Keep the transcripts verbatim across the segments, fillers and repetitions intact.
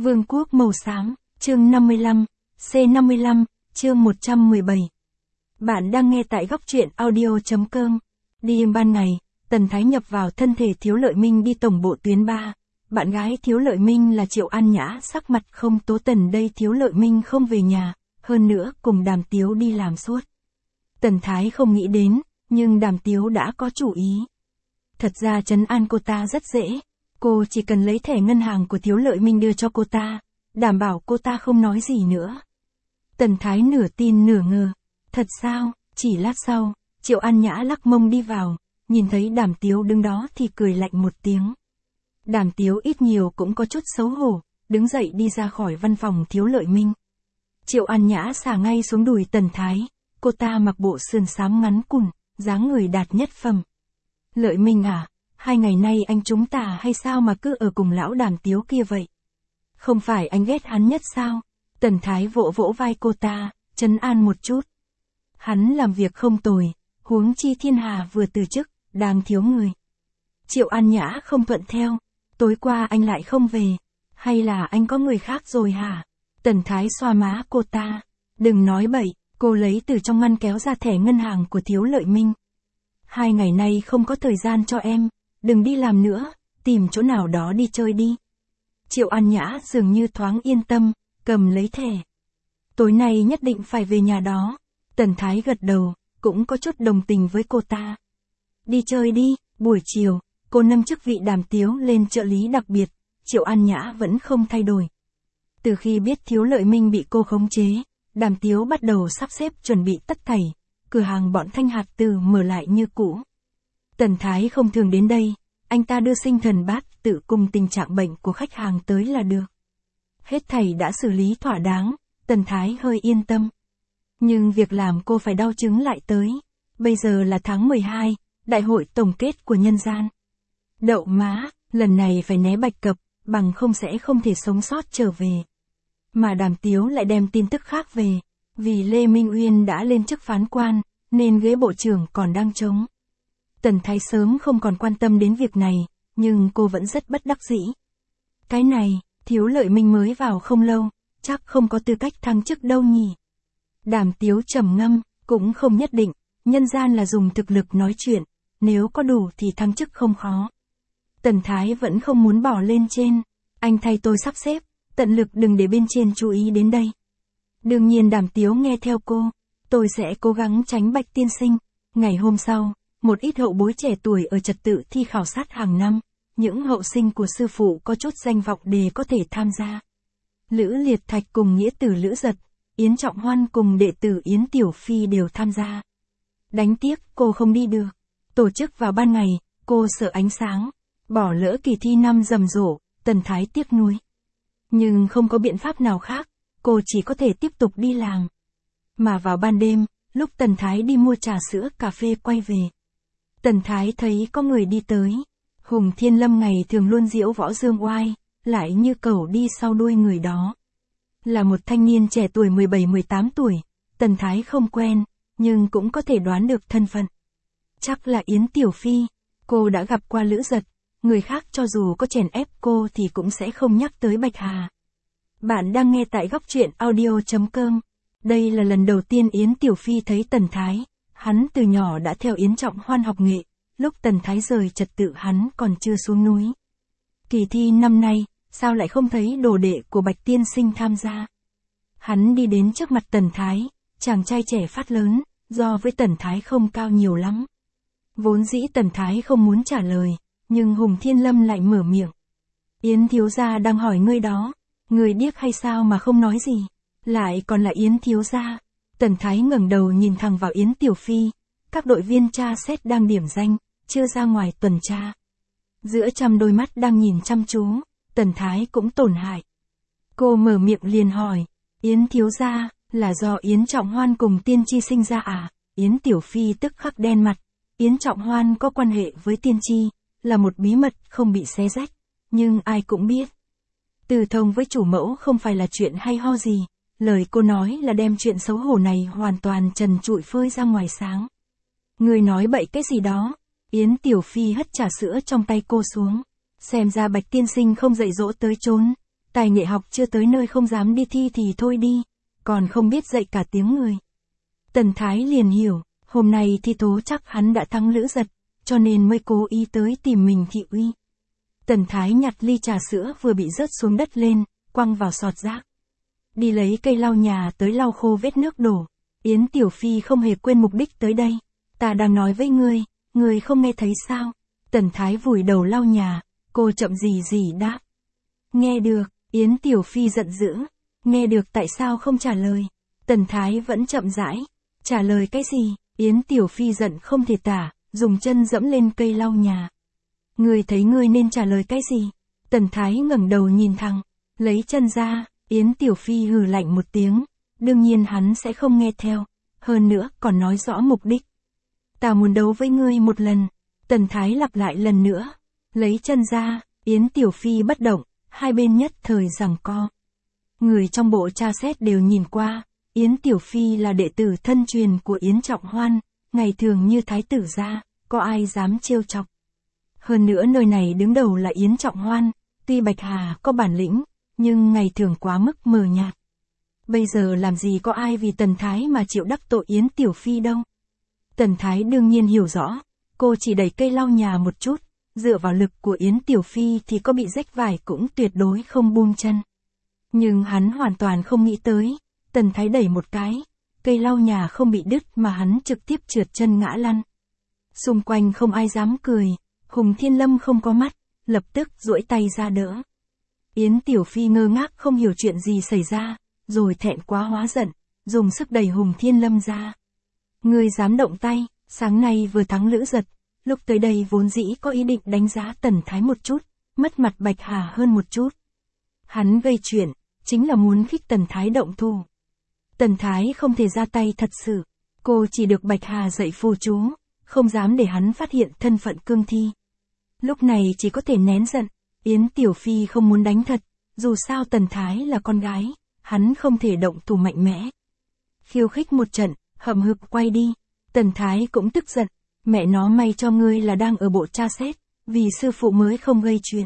Vương quốc màu xám, chương năm mươi lăm, C năm mươi lăm, chương một trăm mười bảy. Bạn đang nghe tại góc truyện audio.com. Đi ban ngày, Tần Thái nhập vào thân thể Thiếu Lợi Minh đi tổng bộ tuyến ba. Bạn gái Thiếu Lợi Minh là Triệu An Nhã, sắc mặt không tố tần đây Thiếu Lợi Minh không về nhà, hơn nữa cùng Đàm Tiếu đi làm suốt. Tần Thái không nghĩ đến, nhưng Đàm Tiếu đã có chủ ý. Thật ra trấn an cô ta rất dễ. Cô chỉ cần lấy thẻ ngân hàng của Thiếu Lợi Minh đưa cho cô ta, đảm bảo cô ta không nói gì nữa. Tần Thái nửa tin nửa ngờ. Thật sao? Chỉ lát sau, Triệu An Nhã lắc mông đi vào, nhìn thấy Đàm Tiếu đứng đó thì cười lạnh một tiếng. Đàm Tiếu ít nhiều cũng có chút xấu hổ, đứng dậy đi ra khỏi văn phòng Thiếu Lợi Minh. Triệu An Nhã xả ngay xuống đùi Tần Thái, cô ta mặc bộ sườn xám ngắn cùn, dáng người đạt nhất phẩm. Lợi Minh à? Hai ngày nay anh chúng ta hay sao mà cứ ở cùng lão Đàm Tiếu kia vậy? Không phải anh ghét hắn nhất sao? Tần Thái vỗ vỗ vai cô ta, trấn an một chút. Hắn làm việc không tồi, huống chi thiên hà vừa từ chức, đang thiếu người. Triệu An Nhã không thuận theo. Tối qua anh lại không về. Hay là anh có người khác rồi hả? Tần Thái xoa má cô ta. Đừng nói bậy, cô lấy từ trong ngăn kéo ra thẻ ngân hàng của Thiếu Lợi Minh. Hai ngày nay không có thời gian cho em. Đừng đi làm nữa, tìm chỗ nào đó đi chơi đi. Triệu An Nhã dường như thoáng yên tâm, cầm lấy thẻ. Tối nay nhất định phải về nhà đó. Tần Thái gật đầu, cũng có chút đồng tình với cô ta. Đi chơi đi. Buổi chiều, cô nâng chức vị Đàm Tiếu lên trợ lý đặc biệt, Triệu An Nhã vẫn không thay đổi. Từ khi biết Thiếu Lợi Minh bị cô khống chế, Đàm Tiếu bắt đầu sắp xếp chuẩn bị tất thảy, cửa hàng bọn Thanh Hạt Tử mở lại như cũ. Tần Thái không thường đến đây, anh ta đưa sinh thần bát tự cùng tình trạng bệnh của khách hàng tới là được. Hết thảy đã xử lý thỏa đáng, Tần Thái hơi yên tâm. Nhưng việc làm cô phải đau chứng lại tới. Bây giờ là tháng mười hai, đại hội tổng kết của nhân gian. Đậu má, lần này phải né Bạch Cập, bằng không sẽ không thể sống sót trở về. Mà Đàm Tiếu lại đem tin tức khác về, vì Lê Minh Uyên đã lên chức phán quan, nên ghế bộ trưởng còn đang trống. Tần Thái sớm không còn quan tâm đến việc này, nhưng cô vẫn rất bất đắc dĩ. Cái này, Thiếu Lợi Minh mới vào không lâu, chắc không có tư cách thăng chức đâu nhỉ. Đàm Tiếu trầm ngâm, cũng không nhất định, nhân gian là dùng thực lực nói chuyện, nếu có đủ thì thăng chức không khó. Tần Thái vẫn không muốn bỏ lên trên, anh thay tôi sắp xếp, tận lực đừng để bên trên chú ý đến đây. Đương nhiên Đàm Tiếu nghe theo cô, tôi sẽ cố gắng tránh Bạch tiên sinh. Ngày hôm sau, một ít hậu bối trẻ tuổi ở trật tự thi khảo sát hàng năm, những hậu sinh của sư phụ có chút danh vọng đề có thể tham gia. Lữ Liệt Thạch cùng nghĩa tử Lữ Giật, Yến Trọng Hoan cùng đệ tử Yến Tiểu Phi đều tham gia. Đánh tiếc cô không đi được. Tổ chức vào ban ngày, cô sợ ánh sáng, bỏ lỡ kỳ thi năm rầm rộ, Tần Thái tiếc nuối. Nhưng không có biện pháp nào khác, cô chỉ có thể tiếp tục đi làm. Mà vào ban đêm, lúc Tần Thái đi mua trà sữa cà phê quay về, Tần Thái thấy có người đi tới. Hùng Thiên Lâm ngày thường luôn diễu võ dương oai, lại như cẩu đi sau đuôi người đó. Là một thanh niên trẻ tuổi mười bảy mười tám tuổi, Tần Thái không quen, nhưng cũng có thể đoán được thân phận. Chắc là Yến Tiểu Phi, cô đã gặp qua Lữ Giật, người khác cho dù có chèn ép cô thì cũng sẽ không nhắc tới Bạch Hà. Bạn đang nghe tại góc truyện audio.com. Đây là lần đầu tiên Yến Tiểu Phi thấy Tần Thái, hắn từ nhỏ đã theo Yến Trọng Hoan học nghệ, lúc Tần Thái rời trật tự hắn còn chưa xuống núi. Kỳ thi năm nay, sao lại không thấy đồ đệ của Bạch tiên sinh tham gia? Hắn đi đến trước mặt Tần Thái, chàng trai trẻ phát lớn, do với Tần Thái không cao nhiều lắm. Vốn dĩ Tần Thái không muốn trả lời, nhưng Hùng Thiên Lâm lại mở miệng. Yến thiếu gia đang hỏi ngươi đó, người điếc hay sao mà không nói gì, lại còn là Yến thiếu gia. Tần Thái ngẩng đầu nhìn thẳng vào Yến Tiểu Phi, các đội viên tra xét đang điểm danh, chưa ra ngoài tuần tra. Giữa trăm đôi mắt đang nhìn chăm chú, Tần Thái cũng tổn hại. Cô mở miệng liền hỏi, Yến thiếu gia, là do Yến Trọng Hoan cùng tiên tri sinh ra à? Yến Tiểu Phi tức khắc đen mặt. Yến Trọng Hoan có quan hệ với tiên tri, là một bí mật không bị xé rách, nhưng ai cũng biết. Từ thông với chủ mẫu không phải là chuyện hay ho gì, lời cô nói là đem chuyện xấu hổ này hoàn toàn trần trụi phơi ra ngoài sáng. Người nói bậy cái gì đó? Yến Tiểu Phi hất trà sữa trong tay cô xuống. Xem ra Bạch tiên sinh không dạy dỗ tới chốn. tài nghệ học chưa tới nơi không dám đi thi thì thôi đi, còn không biết dạy cả tiếng người. Tần Thái liền hiểu, hôm nay thi tố chắc hắn đã thắng Lữ Giật, cho nên mới cố ý tới tìm mình thị uy. Tần Thái nhặt ly trà sữa vừa bị rớt xuống đất lên, quăng vào sọt rác. Đi lấy cây lau nhà tới lau khô vết nước đổ. Yến Tiểu Phi không hề quên mục đích tới đây. Ta đang nói với ngươi, ngươi không nghe thấy sao? Tần Thái vùi đầu lau nhà, cô chậm gì gì đáp. Nghe được, Yến Tiểu Phi giận dữ. Nghe được tại sao không trả lời? Tần Thái vẫn chậm rãi. Trả lời cái gì? Yến Tiểu Phi giận không thể tả, dùng chân dẫm lên cây lau nhà. Ngươi thấy ngươi nên trả lời cái gì? Tần Thái ngẩng đầu nhìn thẳng, lấy chân ra, Yến Tiểu Phi hừ lạnh một tiếng. Đương nhiên hắn sẽ không nghe theo, hơn nữa còn nói rõ mục đích. Ta muốn đấu với ngươi một lần. Tần Thái lặp lại lần nữa. Lấy chân ra, Yến Tiểu Phi bất động, hai bên nhất thời giằng co. Người trong bộ tra xét đều nhìn qua, Yến Tiểu Phi là đệ tử thân truyền của Yến Trọng Hoan, ngày thường như thái tử gia, có ai dám trêu chọc. Hơn nữa nơi này đứng đầu là Yến Trọng Hoan, tuy Bạch Hà có bản lĩnh, nhưng ngày thường quá mức mờ nhạt. Bây giờ làm gì có ai vì Tần Thái mà chịu đắc tội Yến Tiểu Phi đâu. Tần Thái đương nhiên hiểu rõ, cô chỉ đẩy cây lau nhà một chút, dựa vào lực của Yến Tiểu Phi thì có bị rách vải cũng tuyệt đối không buông chân. Nhưng hắn hoàn toàn không nghĩ tới, Tần Thái đẩy một cái, cây lau nhà không bị đứt mà hắn trực tiếp trượt chân ngã lăn. Xung quanh không ai dám cười, Hùng Thiên Lâm không có mắt, lập tức duỗi tay ra đỡ. Yến Tiểu Phi ngơ ngác không hiểu chuyện gì xảy ra, rồi thẹn quá hóa giận, dùng sức đẩy Hùng Thiên Lâm ra. Ngươi dám động tay, sáng nay vừa thắng Lữ Giật, lúc tới đây vốn dĩ có ý định đánh giá Tần Thái một chút, mất mặt Bạch Hà hơn một chút. Hắn gây chuyện, chính là muốn khích Tần Thái động thủ. Tần Thái không thể ra tay thật sự, cô chỉ được Bạch Hà dạy phù chú, không dám để hắn phát hiện thân phận cương thi. Lúc này chỉ có thể nén giận, Yến Tiểu Phi không muốn đánh thật, dù sao Tần Thái là con gái, hắn không thể động thủ mạnh mẽ. Khiêu khích một trận, hậm hực quay đi, Tần Thái cũng tức giận, mẹ nó may cho ngươi là đang ở bộ tra xét, vì sư phụ mới không gây chuyện.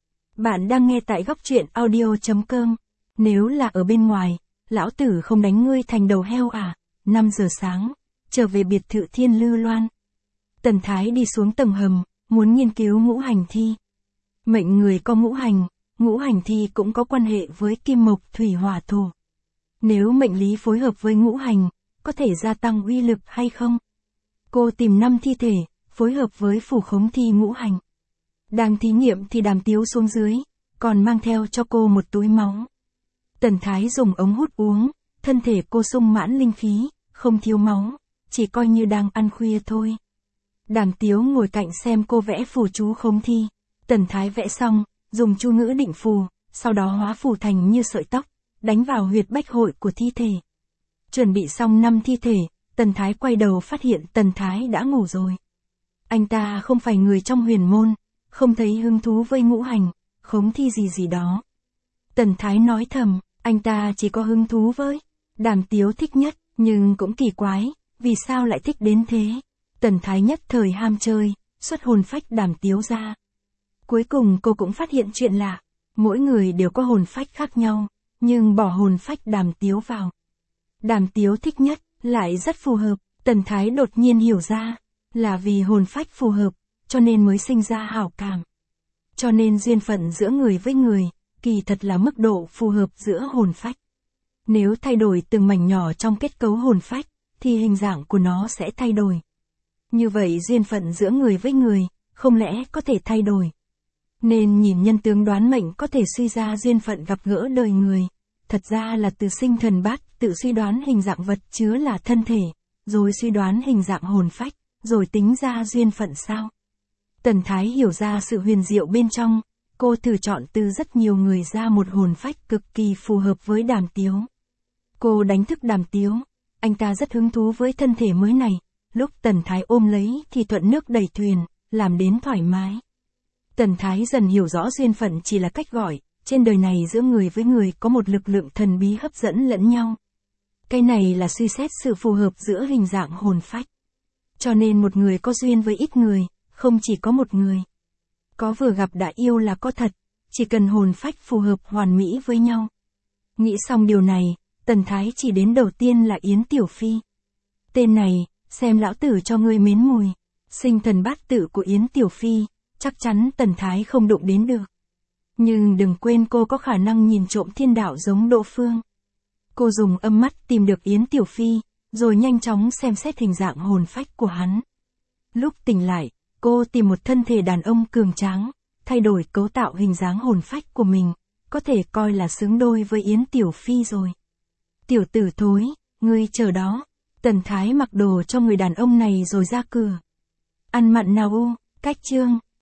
Bạn đang nghe tại góc truyện audio chấm com, nếu là ở bên ngoài, lão tử không đánh ngươi thành đầu heo à, năm giờ sáng, trở về biệt thự Thiên Lư Loan. Tần Thái đi xuống tầng hầm, muốn nghiên cứu ngũ hành thi. Mệnh người có ngũ hành, ngũ hành thi cũng có quan hệ với kim mộc thủy hỏa thổ. Nếu mệnh lý phối hợp với ngũ hành, có thể gia tăng uy lực hay không? Cô tìm năm thi thể, phối hợp với phủ khống thi ngũ hành. Đang thí nghiệm thì Đàm Tiếu xuống dưới, còn mang theo cho cô một túi máu. Tần Thái dùng ống hút uống, thân thể cô sung mãn linh khí, không thiếu máu, chỉ coi như đang ăn khuya thôi. Đàm Tiếu ngồi cạnh xem cô vẽ phù chú khống thi. Tần Thái vẽ xong, dùng chu ngữ định phù, sau đó hóa phù thành như sợi tóc, đánh vào huyệt bách hội của thi thể. Chuẩn bị xong năm thi thể, Tần Thái quay đầu phát hiện Tần Thái đã ngủ rồi. Anh ta không phải người trong huyền môn, không thấy hứng thú với ngũ hành, khống thi gì gì đó. Tần Thái nói thầm, anh ta chỉ có hứng thú với Đàm Tiếu thích nhất, nhưng cũng kỳ quái, vì sao lại thích đến thế. Tần Thái nhất thời ham chơi, xuất hồn phách Đàm Tiếu ra. Cuối cùng cô cũng phát hiện chuyện lạ, mỗi người đều có hồn phách khác nhau, nhưng bỏ hồn phách Đàm Tiếu vào. Đàm Tiếu thích nhất, lại rất phù hợp, Tần Thái đột nhiên hiểu ra, là vì hồn phách phù hợp, cho nên mới sinh ra hảo cảm. Cho nên duyên phận giữa người với người, kỳ thật là mức độ phù hợp giữa hồn phách. Nếu thay đổi từng mảnh nhỏ trong kết cấu hồn phách, thì hình dạng của nó sẽ thay đổi. Như vậy duyên phận giữa người với người, không lẽ có thể thay đổi. Nên nhìn nhân tướng đoán mệnh có thể suy ra duyên phận gặp gỡ đời người. Thật ra là từ sinh thần bát, tự suy đoán hình dạng vật chứa là thân thể, rồi suy đoán hình dạng hồn phách, rồi tính ra duyên phận sao. Tần Thái hiểu ra sự huyền diệu bên trong, cô thử chọn từ rất nhiều người ra một hồn phách cực kỳ phù hợp với Đàm Tiếu. Cô đánh thức Đàm Tiếu, anh ta rất hứng thú với thân thể mới này, lúc Tần Thái ôm lấy thì thuận nước đẩy thuyền, làm đến thoải mái. Tần Thái dần hiểu rõ duyên phận chỉ là cách gọi, trên đời này giữa người với người có một lực lượng thần bí hấp dẫn lẫn nhau. Cái này là suy xét sự phù hợp giữa hình dạng hồn phách. Cho nên một người có duyên với ít người, không chỉ có một người. Có vừa gặp đã yêu là có thật, chỉ cần hồn phách phù hợp hoàn mỹ với nhau. Nghĩ xong điều này, Tần Thái chỉ đến đầu tiên là Yến Tiểu Phi. Tên này, xem lão tử cho ngươi mến mùi. Sinh thần bát tự của Yến Tiểu Phi, chắc chắn Tần Thái không đụng đến được. Nhưng đừng quên cô có khả năng nhìn trộm thiên đạo giống Đỗ Phương. Cô dùng âm mắt tìm được Yến Tiểu Phi, rồi nhanh chóng xem xét hình dạng hồn phách của hắn. Lúc tỉnh lại, cô tìm một thân thể đàn ông cường tráng, thay đổi cấu tạo hình dáng hồn phách của mình, có thể coi là xứng đôi với Yến Tiểu Phi rồi. Tiểu tử thối, ngươi chờ đó. Tần Thái mặc đồ cho người đàn ông này rồi ra cửa. Ăn mặn nào u, cách chương.